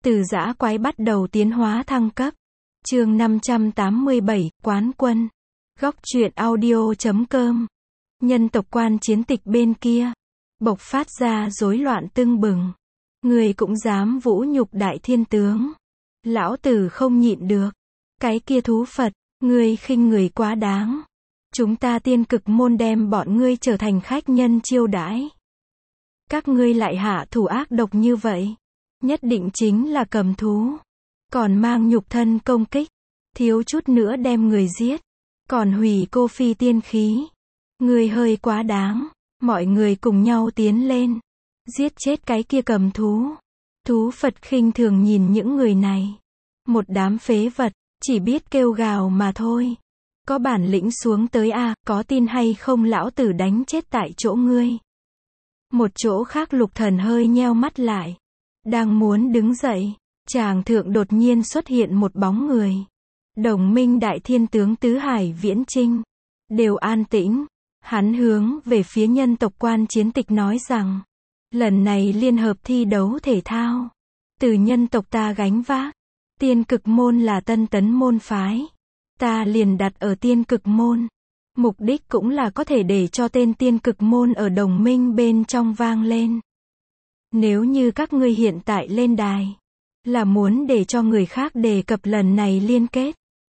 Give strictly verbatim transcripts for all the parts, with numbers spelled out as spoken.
Từ dã quái bắt đầu tiến hóa thăng cấp. Chương năm trăm tám mươi bảy, Quán Quân. Góc truyện audio chấm com. Nhân tộc quan chiến tịch bên kia bộc phát ra rối loạn tưng bừng. Người cũng dám vũ nhục đại thiên tướng. Lão tử không nhịn được. Cái kia thú Phật, ngươi khinh người quá đáng. Chúng ta tiên cực môn đem bọn ngươi trở thành khách nhân chiêu đãi. Các ngươi lại hạ thủ ác độc như vậy. Nhất định chính là cầm thú. Còn mang nhục thân công kích. Thiếu chút nữa đem người giết. Còn hủy cô phi tiên khí. Ngươi hơi quá đáng. Mọi người cùng nhau tiến lên. Giết chết cái kia cầm thú. Thú Phật khinh thường nhìn những người này. Một đám phế vật, chỉ biết kêu gào mà thôi. Có bản lĩnh xuống tới a, à, có tin hay không lão tử đánh chết tại chỗ ngươi. Một chỗ khác Lục Thần hơi nheo mắt lại. Đang muốn đứng dậy, tràng thượng đột nhiên xuất hiện một bóng người. Đồng minh đại thiên tướng Tứ Hải Viễn Chinh. Đều an tĩnh. Hắn hướng về phía nhân tộc quan chiến tịch nói rằng, lần này liên hợp thi đấu thể thao, từ nhân tộc ta gánh vác. Tiên cực môn là tân tấn môn phái. Ta liền đặt ở tiên cực môn. Mục đích cũng là có thể để cho tên tiên cực môn ở đồng minh bên trong vang lên. Nếu như các ngươi hiện tại lên đài, là muốn để cho người khác đề cập lần này liên kết.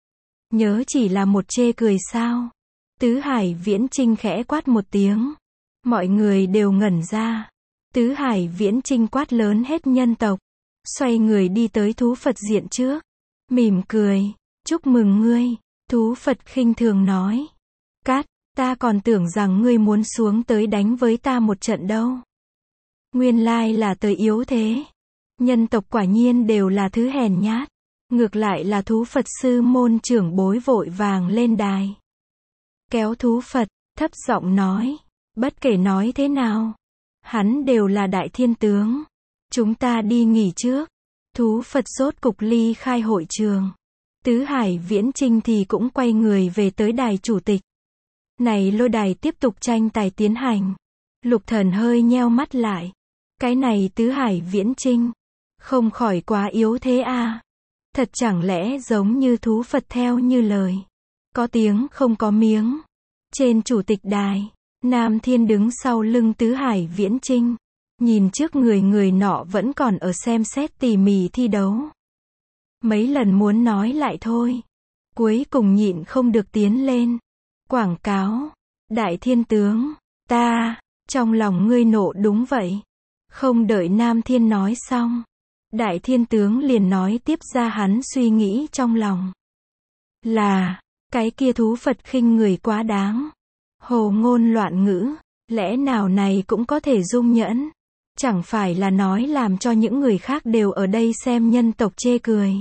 Nhớ chỉ là một chê cười sao? Tứ Hải Viễn Chinh khẽ quát một tiếng. Mọi người đều ngẩn ra. Tứ Hải Viễn Chinh quát lớn hết nhân tộc. Xoay người đi tới thú Phật diện trước. Mỉm cười. Chúc mừng ngươi. Thú Phật khinh thường nói. Cát, ta còn tưởng rằng ngươi muốn xuống tới đánh với ta một trận đâu. Nguyên lai là tới yếu thế. Nhân tộc quả nhiên đều là thứ hèn nhát. Ngược lại là thú Phật sư môn trưởng bối vội vàng lên đài. Kéo thú Phật, thấp giọng nói. Bất kể nói thế nào, hắn đều là đại thiên tướng. Chúng ta đi nghỉ trước. Thú Phật rốt cục ly khai hội trường. Tứ Hải Viễn Chinh thì cũng quay người về tới đài chủ tịch. Này lôi đài tiếp tục tranh tài tiến hành. Lục Thần hơi nheo mắt lại. Cái này Tứ Hải Viễn Chinh, không khỏi quá yếu thế a. À. Thật chẳng lẽ giống như thú Phật theo như lời. Có tiếng không có miếng. Trên chủ tịch đài, Nam Thiên đứng sau lưng Tứ Hải Viễn Chinh. Nhìn trước người người nọ vẫn còn ở xem xét tỉ mỉ thi đấu. Mấy lần muốn nói lại thôi. Cuối cùng nhịn không được tiến lên. Quảng cáo. Đại thiên tướng. Ta. Trong lòng ngươi nộ đúng vậy. Không đợi Nam Thiên nói xong. Đại thiên tướng liền nói tiếp ra hắn suy nghĩ trong lòng. Là. Cái kia thú Phật khinh người quá đáng. Hồ ngôn loạn ngữ. Lẽ nào này cũng có thể dung nhẫn. Chẳng phải là nói làm cho những người khác đều ở đây xem nhân tộc chê cười.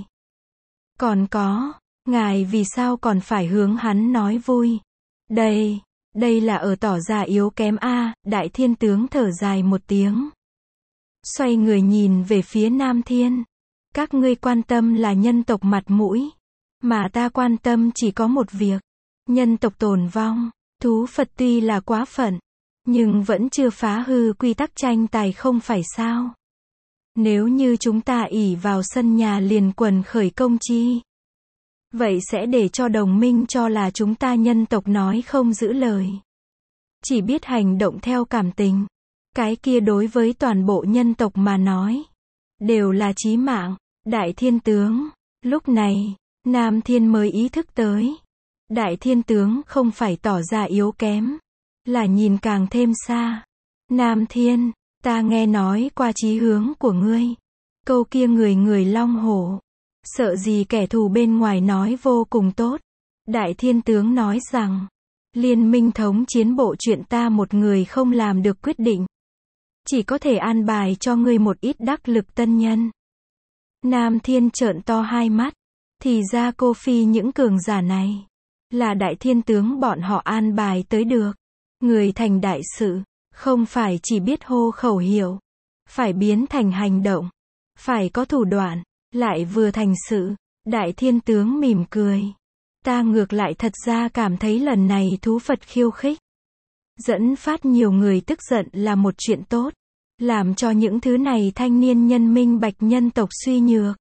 Còn có, ngài vì sao còn phải hướng hắn nói vui? Đây, đây là ở tỏ ra yếu kém a. À, đại thiên tướng thở dài một tiếng. Xoay người nhìn về phía Nam Thiên. Các ngươi quan tâm là nhân tộc mặt mũi. Mà ta quan tâm chỉ có một việc. Nhân tộc tồn vong. Thú Phật tuy là quá phận. Nhưng vẫn chưa phá hư quy tắc tranh tài không phải sao. Nếu như chúng ta ỷ vào sân nhà liền quần khởi công chi. Vậy sẽ để cho đồng minh cho là chúng ta nhân tộc nói không giữ lời. Chỉ biết hành động theo cảm tình. Cái kia đối với toàn bộ nhân tộc mà nói. Đều là chí mạng. Đại thiên tướng. Lúc này, Nam Thiên mới ý thức tới. Đại thiên tướng không phải tỏ ra yếu kém. Là nhìn càng thêm xa. Nam Thiên, ta nghe nói qua chí hướng của ngươi. Câu kia người người long hổ. Sợ gì kẻ thù bên ngoài nói vô cùng tốt. Đại thiên tướng nói rằng, liên minh thống chiến bộ chuyện ta một người không làm được quyết định. Chỉ có thể an bài cho ngươi một ít đắc lực tân nhân. Nam Thiên trợn to hai mắt. Thì ra cô phi những cường giả này. Là đại thiên tướng bọn họ an bài tới được. Người thành đại sự, không phải chỉ biết hô khẩu hiệu. Phải biến thành hành động. Phải có thủ đoạn, lại vừa thành sự. Đại thiên tướng mỉm cười. Ta ngược lại thật ra cảm thấy lần này thú Phật khiêu khích. Dẫn phát nhiều người tức giận là một chuyện tốt. làm cho những thứ này thanh niên nhân minh bạch nhân tộc suy nhược.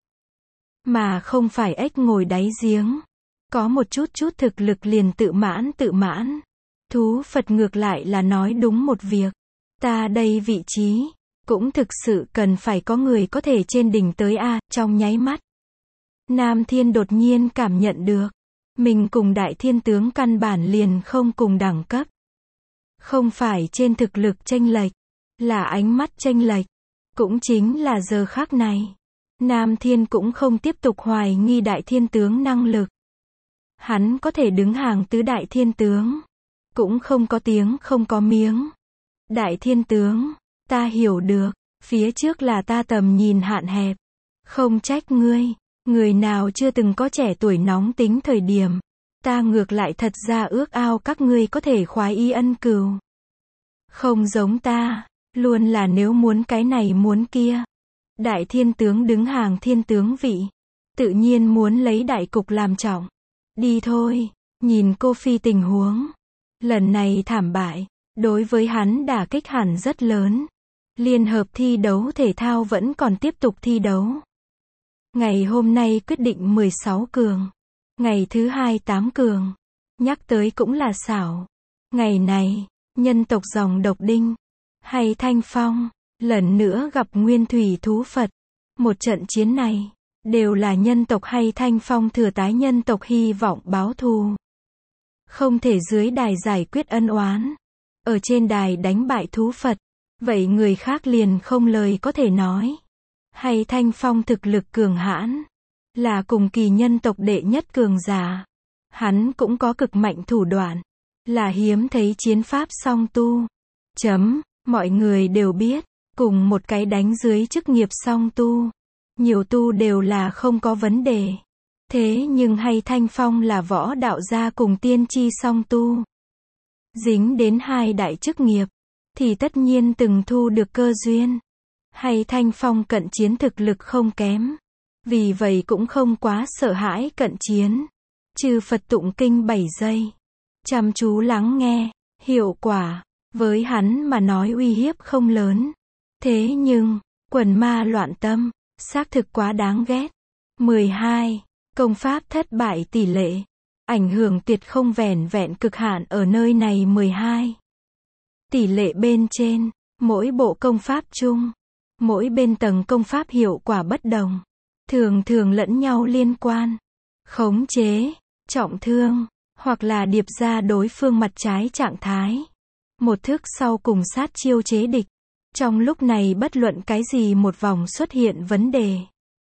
Mà không phải ếch ngồi đáy giếng. Có một chút chút thực lực liền tự mãn tự mãn. Thú Phật ngược lại là nói đúng một việc. Ta đây vị trí, cũng thực sự cần phải có người có thể trên đỉnh tới a, trong nháy mắt. Nam Thiên đột nhiên cảm nhận được. Mình cùng Đại Thiên Tướng căn bản liền không cùng đẳng cấp. Không phải trên thực lực chênh lệch, là ánh mắt chênh lệch. Cũng chính là giờ khắc này. Nam Thiên cũng không tiếp tục hoài nghi Đại Thiên Tướng năng lực. Hắn có thể đứng hàng tứ Đại Thiên Tướng. Cũng không có tiếng không có miếng. Đại Thiên Tướng, ta hiểu được, phía trước là ta tầm nhìn hạn hẹp. Không trách ngươi, người nào chưa từng có trẻ tuổi nóng tính thời điểm. Ta ngược lại thật ra ước ao các ngươi có thể khoái y ân cừu. Không giống ta, luôn là nếu muốn cái này muốn kia. Đại Thiên Tướng đứng hàng Thiên Tướng vị. Tự nhiên muốn lấy đại cục làm trọng. Đi thôi, nhìn cô Phi tình huống. Lần này thảm bại, đối với hắn đả kích hẳn rất lớn. Liên hợp thi đấu thể thao vẫn còn tiếp tục thi đấu. Ngày hôm nay quyết định mười sáu cường. Ngày thứ hai tám cường. Nhắc tới cũng là xảo. Ngày này, nhân tộc dòng độc đinh. Hay Thanh Phong, lần nữa gặp Nguyên Thủy Thú Phật. Một trận chiến này, đều là nhân tộc hay Thanh Phong thừa tái nhân tộc hy vọng báo thù. Không thể dưới đài giải quyết ân oán. Ở trên đài đánh bại Thú Phật. Vậy người khác liền không lời có thể nói. Hay Thanh Phong thực lực cường hãn. Là cùng kỳ nhân tộc đệ nhất cường giả. Hắn cũng có cực mạnh thủ đoạn. Là hiếm thấy chiến pháp song tu. Chấm, mọi người đều biết. Cùng một cái đánh dưới chức nghiệp song tu. Nhiều tu đều là không có vấn đề. Thế nhưng hay Thanh Phong là võ đạo gia cùng tiên tri song tu. Dính đến hai đại chức nghiệp. Thì tất nhiên từng thu được cơ duyên. Hay Thanh Phong cận chiến thực lực không kém. Vì vậy cũng không quá sợ hãi cận chiến. Chư Phật tụng kinh bảy giây. Chăm chú lắng nghe. Hiệu quả. Với hắn mà nói uy hiếp không lớn. Thế nhưng, quần ma loạn tâm. Xác thực quá đáng ghét. mười hai. Công pháp thất bại tỷ lệ. Ảnh hưởng tuyệt không vẻn vẹn cực hạn ở nơi này mười hai. Tỷ lệ bên trên, mỗi bộ công pháp chung, mỗi bên tầng công pháp hiệu quả bất đồng, thường thường lẫn nhau liên quan, khống chế, trọng thương, hoặc là điệp ra đối phương mặt trái trạng thái. Một thức sau cùng sát chiêu chế địch. Trong lúc này bất luận cái gì một vòng xuất hiện vấn đề.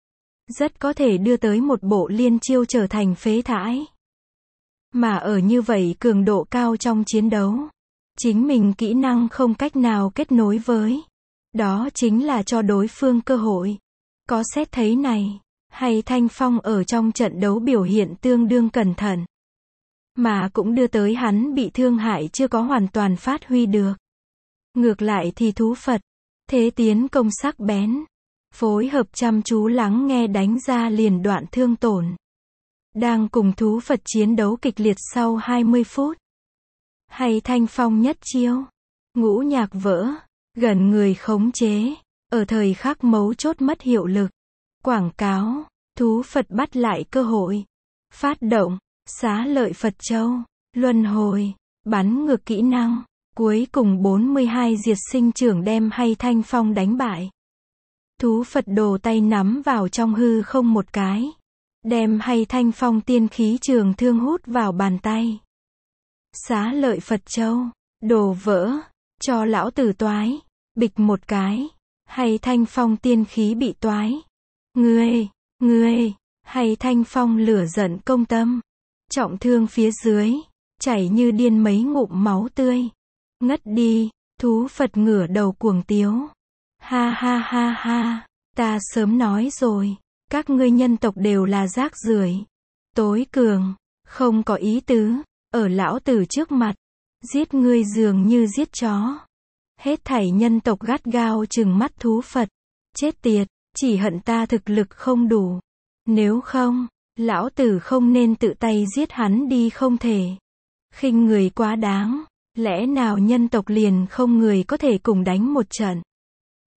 Rất có thể đưa tới một bộ liên chiêu trở thành phế thải. Mà ở như vậy cường độ cao trong chiến đấu. Chính mình kỹ năng không cách nào kết nối với. Đó chính là cho đối phương cơ hội. Có xét thấy này. Hay Thanh Phong ở trong trận đấu biểu hiện tương đương cẩn thận. Mà cũng đưa tới hắn bị thương hại chưa có hoàn toàn phát huy được. Ngược lại thì Thú Phật. Thế tiến công sắc bén. Phối hợp chăm chú lắng nghe đánh ra liền đoạn thương tổn. Đang cùng Thú Phật chiến đấu kịch liệt sau hai mươi phút. Hay Thanh Phong nhất chiêu. Ngũ nhạc vỡ. Gần người khống chế. Ở thời khắc mấu chốt mất hiệu lực. Quảng cáo. Thú Phật bắt lại cơ hội. Phát động. Xá lợi Phật Châu. Luân hồi. Bắn ngược kỹ năng. Cuối cùng bốn mươi hai diệt sinh trưởng đem Hay Thanh Phong đánh bại. Thú Phật đồ tay nắm vào trong hư không một cái. Đem Hay Thanh Phong tiên khí trường thương hút vào bàn tay. Xá lợi Phật Châu. Đồ vỡ. Cho lão tử toái. Bịch một cái. Hay Thanh Phong tiên khí bị toái. Ngươi, ngươi. Hay Thanh Phong lửa giận công tâm. Trọng thương phía dưới. Chảy như điên mấy ngụm máu tươi. Ngất đi. Thú Phật ngửa đầu cuồng tiếu. Ha ha ha ha. Ta sớm nói rồi. Các ngươi nhân tộc đều là rác rưởi. Tối cường. Không có ý tứ. Ở lão tử trước mặt. Giết ngươi dường như giết chó. Hết thảy nhân tộc gắt gao trừng mắt Thú Phật. Chết tiệt. Chỉ hận ta thực lực không đủ. Nếu không, lão tử không nên tự tay giết hắn đi không thể. Khinh người quá đáng. Lẽ nào nhân tộc liền không người có thể cùng đánh một trận.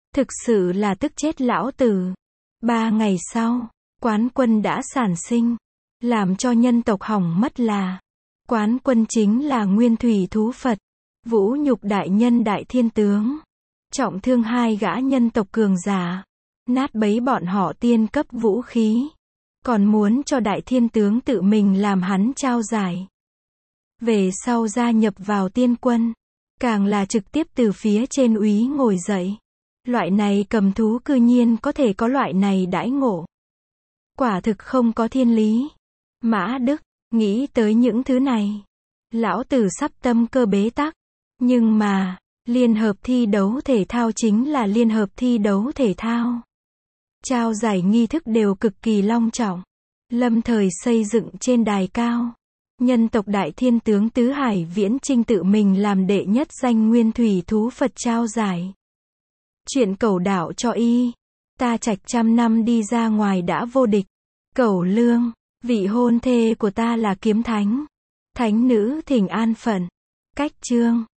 Thực sự là tức chết lão tử. Ba ngày sau, Quán Quân đã sản sinh. Làm cho nhân tộc hỏng mất là Quán Quân chính là Nguyên Thủy Thú Phật, vũ nhục đại nhân đại thiên tướng, trọng thương hai gã nhân tộc cường giả, nát bấy bọn họ tiên cấp vũ khí, còn muốn cho đại thiên tướng tự mình làm hắn trao giải. Về sau gia nhập vào tiên quân, càng là trực tiếp từ phía trên úy ngồi dậy. Loại này cầm thú cư nhiên có thể có loại này đãi ngộ. Quả thực không có thiên lý. Mã Đức, nghĩ tới những thứ này. Lão tử sắp tâm cơ bế tắc. Nhưng mà, liên hợp thi đấu thể thao chính là liên hợp thi đấu thể thao. Trao giải nghi thức đều cực kỳ long trọng. Lâm thời xây dựng trên đài cao. Nhân tộc đại thiên tướng Tứ Hải Viễn Trinh tự mình làm đệ nhất danh Nguyên Thủy Thú Phật trao giải. Chuyện Cẩu đạo cho y. Ta trạch trăm năm đi ra ngoài đã vô địch. Cẩu Lương, vị hôn thê của ta là kiếm thánh. Thánh nữ thỉnh an phận. Cách chương.